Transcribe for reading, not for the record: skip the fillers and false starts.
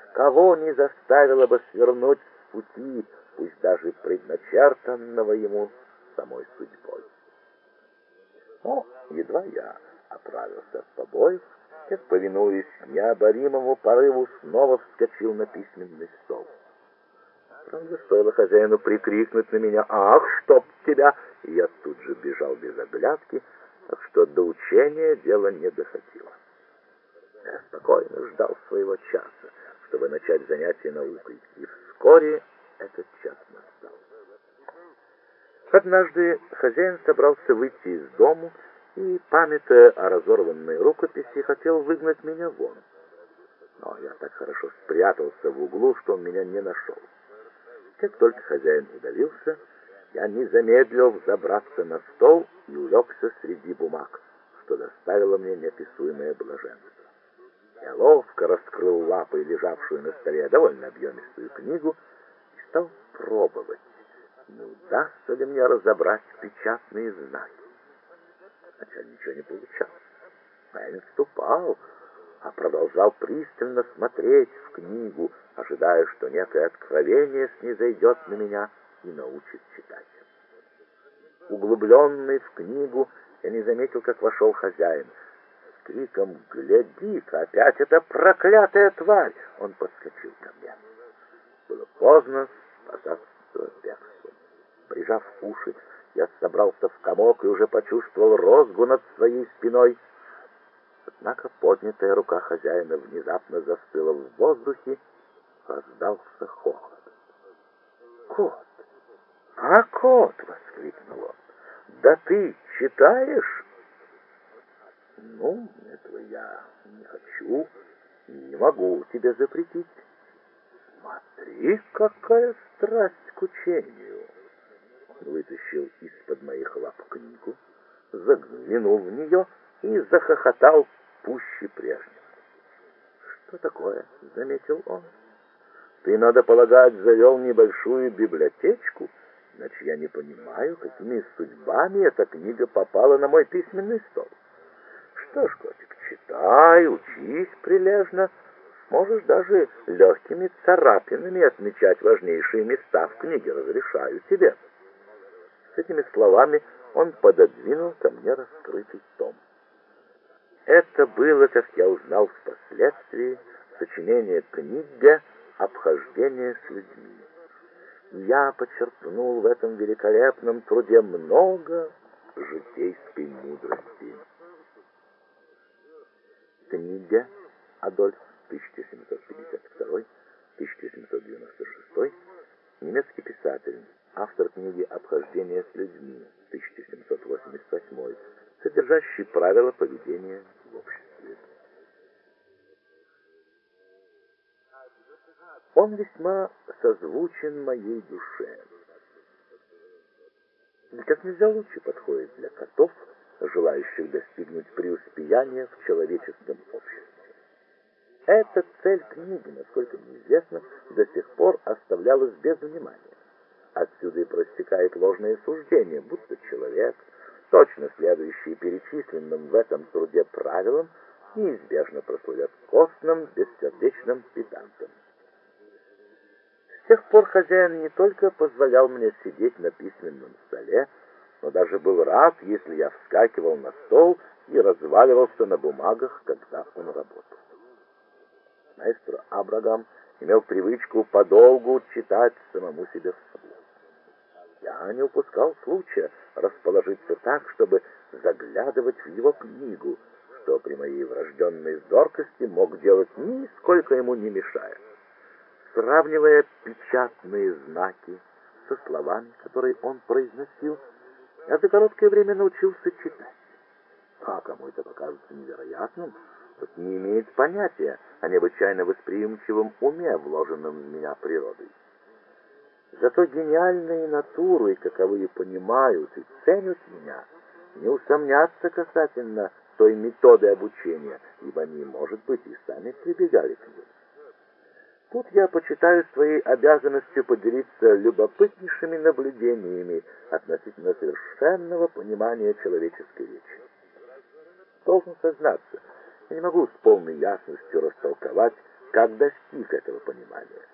кого не заставило бы свернуть с пути, пусть даже предначертанного ему самой судьбой. Но едва я оправился от побоев, как, повинуясь необоримому порыву, снова вскочил на письменный стол. Правда, стоило хозяину прикрикнуть на меня: «Ах, чтоб тебя!» И я тут же бежал без оглядки, так что до учения дело не доходило. Я спокойно ждал своего часа, чтобы начать занятие наукой, и вскоре этот час настал. Однажды хозяин собрался выйти из дому и, памятуя о разорванной рукописи, хотел выгнать меня вон. Но я так хорошо спрятался в углу, что он меня не нашел. Как только хозяин удалился, я не замедлил взобраться на стол и улегся среди бумаг, что доставило мне неописуемое блаженство. Я ловко раскрыл лапой лежавшую на столе довольно объемистую книгу и стал пробовать, не удастся ли мне разобрать печатные знаки. Сначала ничего не получалось, но я не отступал, а продолжал пристально смотреть в книгу, ожидая, что некое откровение снизойдет на меня и научит читать. Углубленный в книгу, я не заметил, как вошел хозяин. С криком «Гляди-ка, опять эта проклятая тварь!» Он подскочил ко мне. Было поздно спасаться бегством. Прижав уши, я собрался в комок и уже почувствовал розгу над своей спиной. Однако поднятая рука хозяина внезапно застыла в воздухе, раздался хохот. «Кот! А, кот!» — воскликнул он. «Да ты читаешь?» «Ну, этого я не хочу, не могу тебе запретить. Смотри, какая страсть к учению!» Он вытащил из-под моих лап книгу, заглянул в нее и захохотал пуще прежнего. «Что такое?» — заметил он. «Ты, надо полагать, завел небольшую библиотечку, иначе я не понимаю, какими судьбами эта книга попала на мой письменный стол. Что ж, котик, читай, учись прилежно, можешь даже легкими царапинами отмечать важнейшие места в книге, разрешаю тебе». С этими словами он пододвинул ко мне раскрытый том. Это было, как я узнал впоследствии, сочинение «Книга. Обхождение с людьми». Я почерпнул в этом великолепном труде много житейской мудрости. Книга Адольф, 1752-1796, немецкий писатель, автор книги «Обхождение с людьми», 1788, содержащий правила поведения в обществе. Он весьма созвучен моей душе. И как нельзя лучше подходит для котов, желающих достигнуть преуспеяния в человеческом обществе. Эта цель книги, насколько мне известно, до сих пор оставлялась без внимания. Отсюда и проистекает ложное суждение, будто человек, точно следующий перечисленным в этом труде правилам, неизбежно прослывет костным, бессердечным педантом. С тех пор хозяин не только позволял мне сидеть на письменном столе, но даже был рад, если я вскакивал на стол и разваливался на бумагах, когда он работал. Маэстро Абрагам имел привычку подолгу читать самому себе вслух. Я не упускал случая расположиться так, чтобы заглядывать в его книгу, что при моей врожденной зоркости мог делать нисколько ему не мешая. Сравнивая печатные знаки со словами, которые он произносил, я за короткое время научился читать. А кому это покажется невероятным, тот не имеет понятия о необычайно восприимчивом уме, вложенном в меня природой. Зато гениальные натуры, каковые понимают и ценят меня, не усомнятся касательно той методы обучения, ибо они, может быть, и сами прибегали к ней. Тут я почитаю своей обязанностью поделиться любопытнейшими наблюдениями относительно совершенного понимания человеческой речи. Должен сознаться, я не могу с полной ясностью растолковать как достиг этого понимания.